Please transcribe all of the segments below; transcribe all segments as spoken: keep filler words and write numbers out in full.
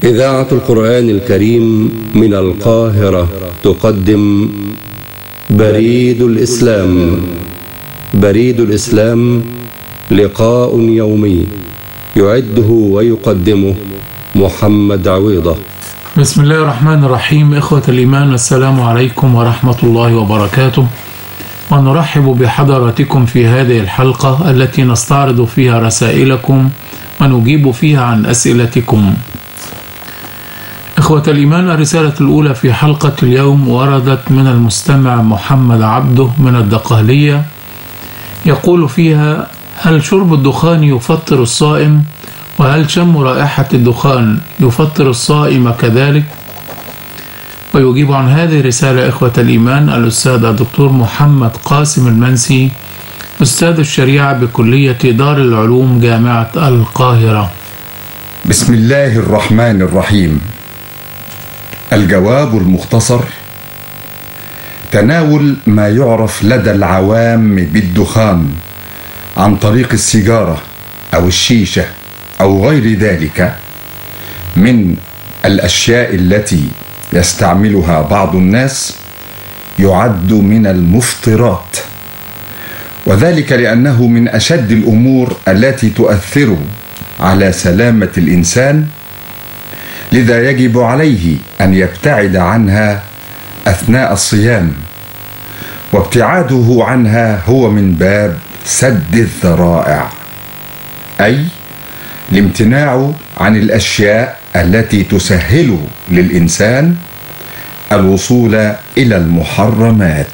إذاعة القرآن الكريم من القاهرة تقدم بريد الإسلام. بريد الإسلام لقاء يومي يعده ويقدمه محمد عويضة. بسم الله الرحمن الرحيم. إخوة الإيمان، السلام عليكم ورحمة الله وبركاته، ونرحب بحضراتكم في هذه الحلقة التي نستعرض فيها رسائلكم ونجيب فيها عن أسئلتكم. إخوة الإيمان، الرسالة الأولى في حلقة اليوم وردت من المستمع محمد عبده من الدقهلية، يقول فيها: هل شرب الدخان يفطر الصائم؟ وهل شم رائحة الدخان يفطر الصائم كذلك؟ ويجيب عن هذه الرسالة إخوة الإيمان الأستاذ الدكتور محمد قاسم المنسي، أستاذ الشريعة بكلية دار العلوم جامعة القاهرة. بسم الله الرحمن الرحيم. الجواب المختصر: تناول ما يعرف لدى العوام بالدخان عن طريق السيجارة أو الشيشة أو غير ذلك من الأشياء التي يستعملها بعض الناس يعد من المفطرات، وذلك لأنه من أشد الأمور التي تؤثر على سلامة الإنسان، لذا يجب عليه أن يبتعد عنها أثناء الصيام، وابتعاده عنها هو من باب سد الذرائع، أي الامتناع عن الأشياء التي تسهل للإنسان الوصول إلى المحرمات.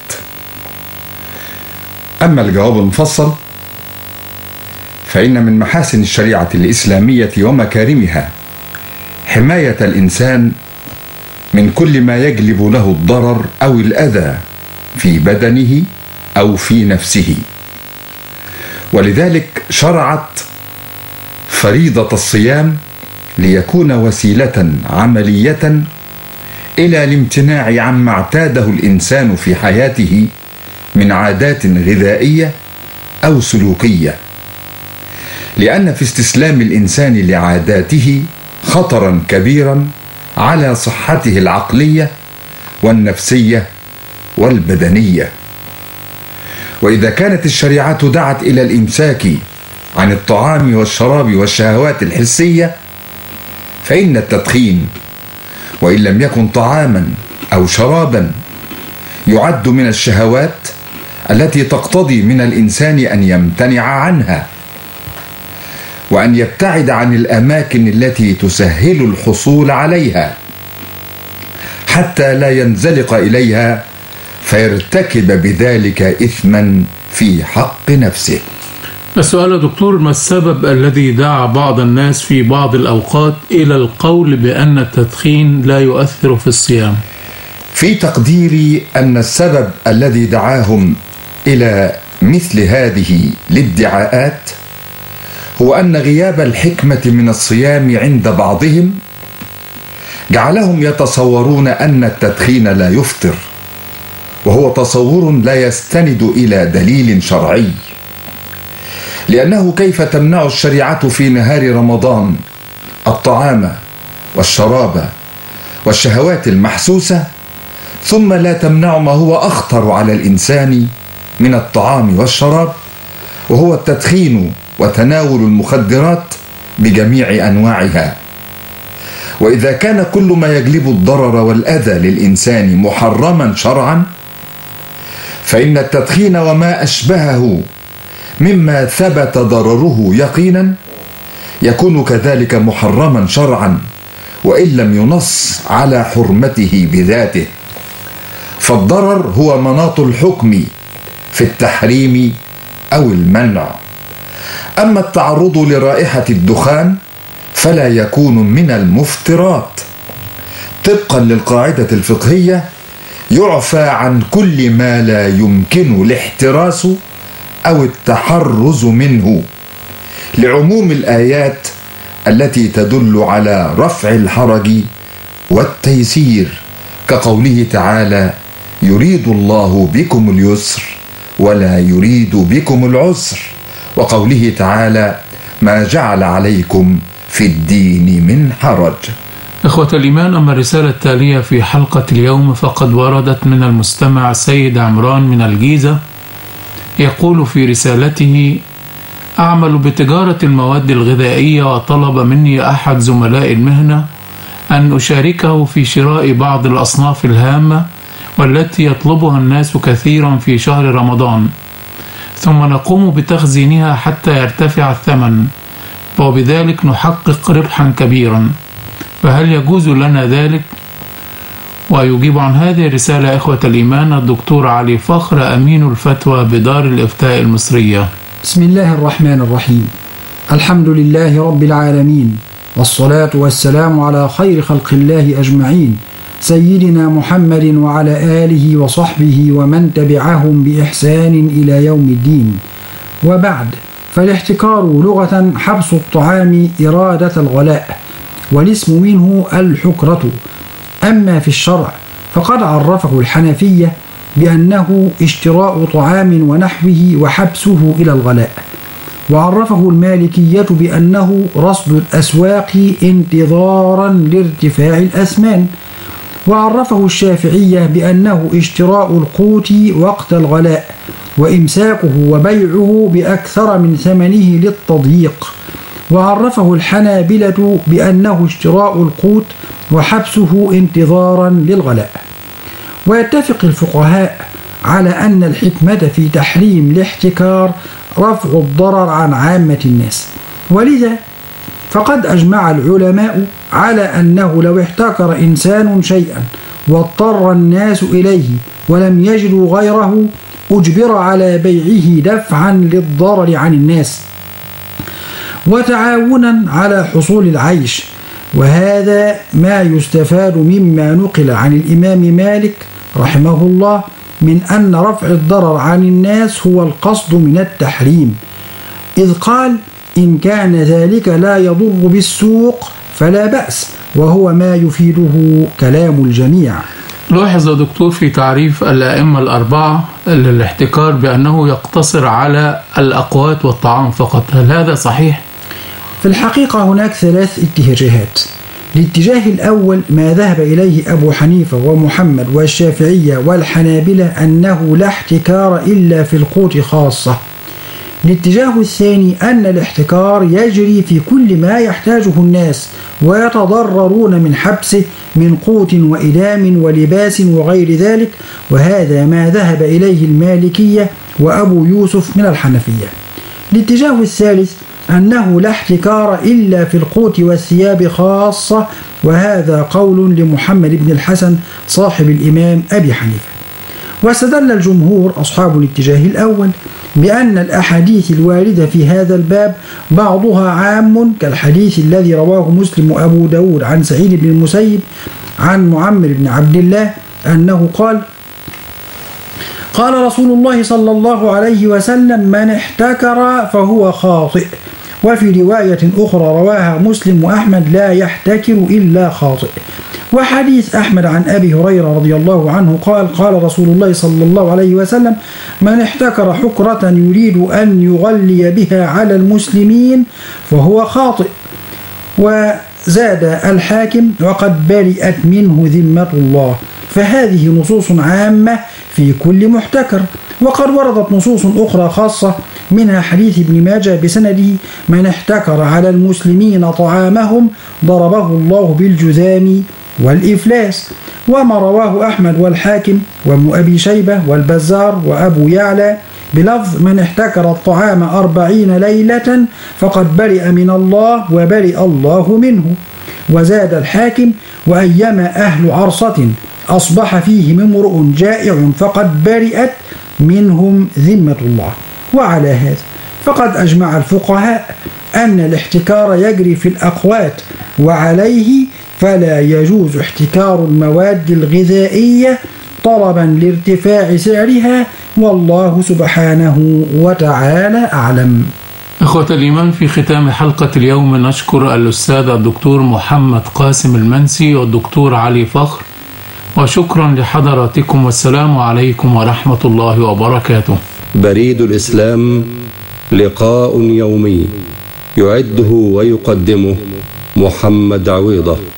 أما الجواب المفصل فإن من محاسن الشريعة الإسلامية ومكارمها حماية الإنسان من كل ما يجلب له الضرر أو الأذى في بدنه أو في نفسه، ولذلك شرعت فريضة الصيام ليكون وسيلة عملية إلى الامتناع عما اعتاده الإنسان في حياته من عادات غذائية أو سلوكية، لأن في استسلام الإنسان لعاداته خطرا كبيرا على صحته العقلية والنفسية والبدنية. وإذا كانت الشريعة دعت إلى الإمساك عن الطعام والشراب والشهوات الحسية، فإن التدخين وإن لم يكن طعاما أو شرابا يعد من الشهوات التي تقتضي من الإنسان أن يمتنع عنها، وأن يبتعد عن الأماكن التي تسهل الحصول عليها حتى لا ينزلق إليها فيرتكب بذلك إثما في حق نفسه. السؤال يا دكتور: ما السبب الذي دعا بعض الناس في بعض الأوقات إلى القول بأن التدخين لا يؤثر في الصيام؟ في تقديري أن السبب الذي دعاهم إلى مثل هذه الادعاءات هو أن غياب الحكمة من الصيام عند بعضهم جعلهم يتصورون أن التدخين لا يفطر، وهو تصور لا يستند إلى دليل شرعي، لأنه كيف تمنع الشريعة في نهار رمضان الطعام والشراب والشهوات المحسوسة ثم لا تمنع ما هو أخطر على الإنسان من الطعام والشراب، وهو التدخين وتناول المخدرات بجميع أنواعها؟ وإذا كان كل ما يجلب الضرر والأذى للإنسان محرما شرعا، فإن التدخين وما أشبهه مما ثبت ضرره يقينا يكون كذلك محرما شرعا، وإن لم ينص على حرمته بذاته، فالضرر هو مناط الحكم في التحريم أو المنع. أما التعرض لرائحة الدخان فلا يكون من المفطرات، طبقا للقاعدة الفقهية: يعفى عن كل ما لا يمكن الاحتراس أو التحرز منه، لعموم الآيات التي تدل على رفع الحرج والتيسير، كقوله تعالى: يريد الله بكم اليسر ولا يريد بكم العسر، وقوله تعالى: ما جعل عليكم في الدين من حرج. إخوة الإيمان، أما الرسالة التالية في حلقة اليوم فقد وردت من المستمع سيد عمران من الجيزة، يقول في رسالته: أعمل بتجارة المواد الغذائية، وطلب مني أحد زملاء المهنة أن أشاركه في شراء بعض الأصناف الهامة والتي يطلبها الناس كثيرا في شهر رمضان، ثم نقوم بتخزينها حتى يرتفع الثمن، وبذلك نحقق ربحا كبيرا، فهل يجوز لنا ذلك؟ ويجيب عن هذه الرسالة إخوة الإيمان الدكتور علي فخر، أمين الفتوى بدار الإفتاء المصرية. بسم الله الرحمن الرحيم. الحمد لله رب العالمين، والصلاة والسلام على خير خلق الله أجمعين، سيدنا محمد وعلى آله وصحبه ومن تبعهم بإحسان إلى يوم الدين. وبعد، فالاحتكار لغة حبس الطعام إرادة الغلاء، والاسم منه الحكرة. أما في الشرع فقد عرفه الحنفية بأنه اشتراء طعام ونحوه وحبسه إلى الغلاء، وعرفه المالكية بأنه رصد الأسواق انتظارا لارتفاع الأثمان، وعرفه الشافعية بأنه اشتراء القوت وقت الغلاء وإمساكه وبيعه بأكثر من ثمنه للتضييق، وعرفه الحنابلة بأنه اشتراء القوت وحبسه انتظارا للغلاء. ويتفق الفقهاء على أن الحكمة في تحريم الاحتكار رفع الضرر عن عامة الناس، ولذا فقد أجمع العلماء على أنه لو احتكر إنسان شيئا واضطر الناس إليه ولم يجدوا غيره أجبر على بيعه دفعا للضرر عن الناس وتعاونا على حصول العيش. وهذا ما يستفاد مما نقل عن الإمام مالك رحمه الله من أن رفع الضرر عن الناس هو القصد من التحريم، إذ قال: إن كان ذلك لا يضر بالسوق فلا بأس، وهو ما يفيده كلام الجميع. لاحظ دكتور في تعريف الأئمة الأربعة للاحتكار بأنه يقتصر على الأقوات والطعام فقط، هل هذا صحيح؟ في الحقيقة هناك ثلاث اتجاهات. الاتجاه الأول ما ذهب إليه أبو حنيفة ومحمد والشافعية والحنابلة أنه لا احتكار إلا في القوت خاصة. الاتجاه الثاني أن الاحتكار يجري في كل ما يحتاجه الناس ويتضررون من حبسه من قوت وإدام ولباس وغير ذلك، وهذا ما ذهب إليه المالكية وأبو يوسف من الحنفية. الاتجاه الثالث أنه لا احتكار إلا في القوت والثياب خاصة، وهذا قول لمحمد بن الحسن صاحب الإمام أبي حنيفة. واستدل الجمهور أصحاب الاتجاه الأول بأن الأحاديث الواردة في هذا الباب بعضها عام، كالحديث الذي رواه مسلم وأبو داود عن سعيد بن المسيب عن معمر بن عبد الله أنه قال: قال رسول الله صلى الله عليه وسلم: من احتكر فهو خاطئ. وفي رواية أخرى رواها مسلم وأحمد: لا يحتكر إلا خاطئ. وحديث أحمد عن أبي هريرة رضي الله عنه قال: قال رسول الله صلى الله عليه وسلم: من احتكر حكرة يريد أن يغلي بها على المسلمين فهو خاطئ. وزاد الحاكم: وقد برئت منه ذمة الله. فهذه نصوص عامة في كل محتكر. وقد وردت نصوص أخرى خاصة، منها حديث ابن ماجه بسنده: من احتكر على المسلمين طعامهم ضربه الله بالجذام والإفلاس. وما رواه أحمد والحاكم وابن أبي شيبة والبزار وأبو يعلى بلفظ: من احتكر الطعام أربعين ليلة فقد برئ من الله وبرئ الله منه. وزاد الحاكم: وأيما أهل عرصة أصبح فيهم امرؤ جائع فقد برئت منهم ذمة الله. وعلى هذا فقد أجمع الفقهاء أن الاحتكار يجري في الأقوات، وعليه فلا يجوز احتكار المواد الغذائية طلبا لارتفاع سعرها، والله سبحانه وتعالى أعلم. إخوة الإيمان، في ختام حلقة اليوم نشكر الأستاذ الدكتور محمد قاسم المنسي والدكتور علي فخر، وشكرا لحضراتكم، والسلام عليكم ورحمة الله وبركاته. بريد الإسلام، لقاء يومي يعده ويقدمه محمد عويضة.